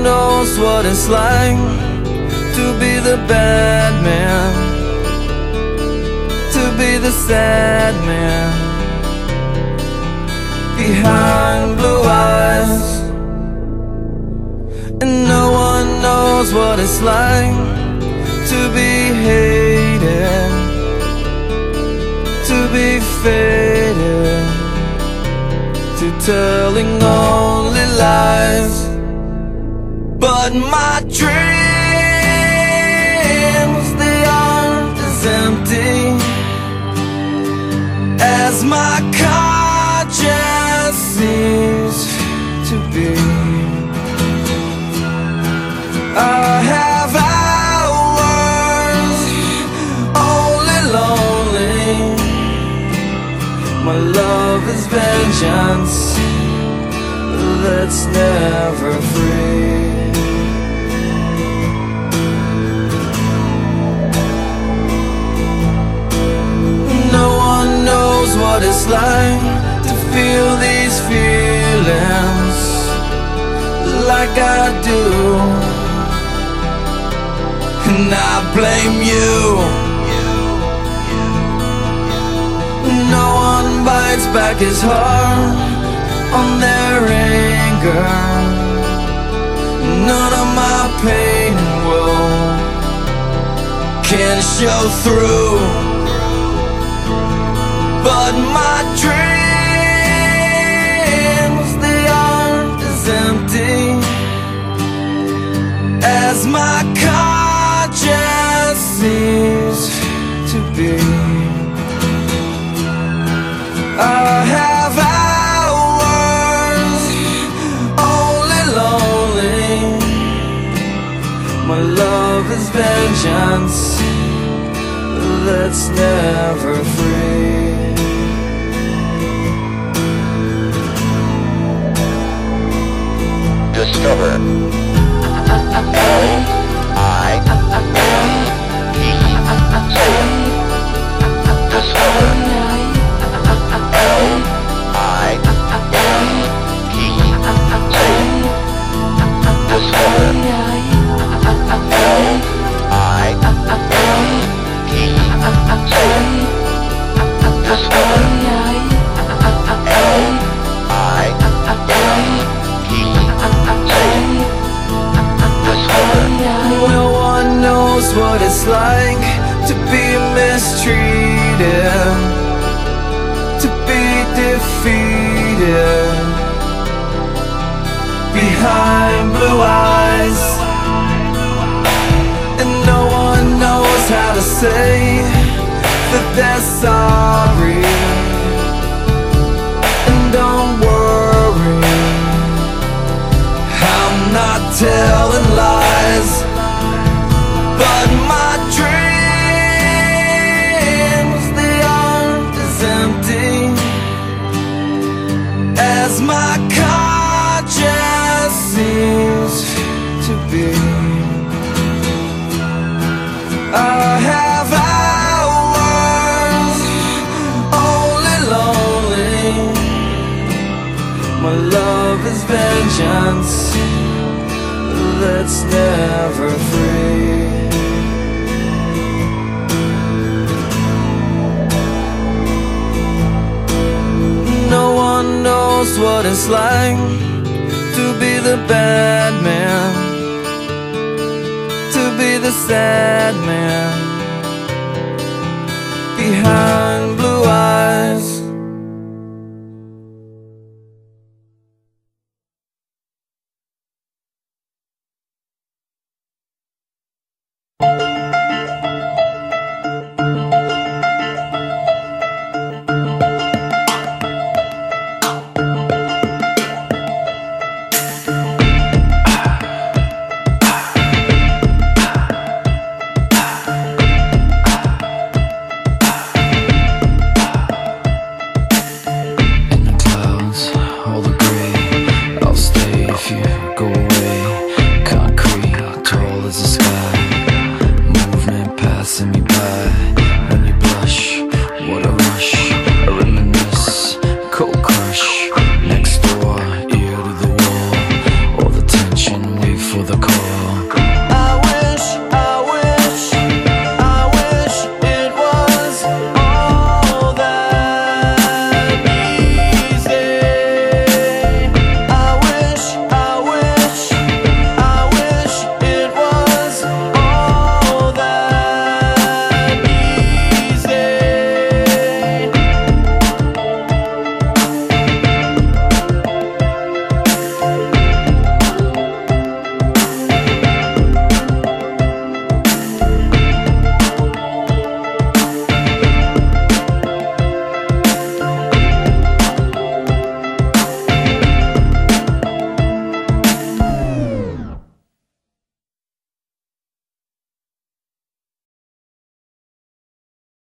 knows what it's like to be the bad man, to be the sad man behind blue eyes. And no one knows what it's like to be hated, to be faded, to telling only lies. But my dreams, they aren't as empty as my conscience seems to be. I have hours only lonely. My love is vengeance that's never free. No one knows what it's like to feel these feelings like I do, and I blame you. No one bites back his heart on their anger. None of my pain and woe can show through. But my dreams, they aren't as empty as my conscience seems to be. I have hours only lonely. My love is vengeance that's never free. Discover No one knows what it's like to be mistreated, to be defeated behind blue eyes. And no one knows how to say that they're sorry. And don't worry, I'm not telling lies. But my dreams, they aren't as empty as my conscience seems to be. I have hours only lonely. My love is vengeance that's never free. No one knows what it's like to be the bad man, to be the sad man behind blue eyes.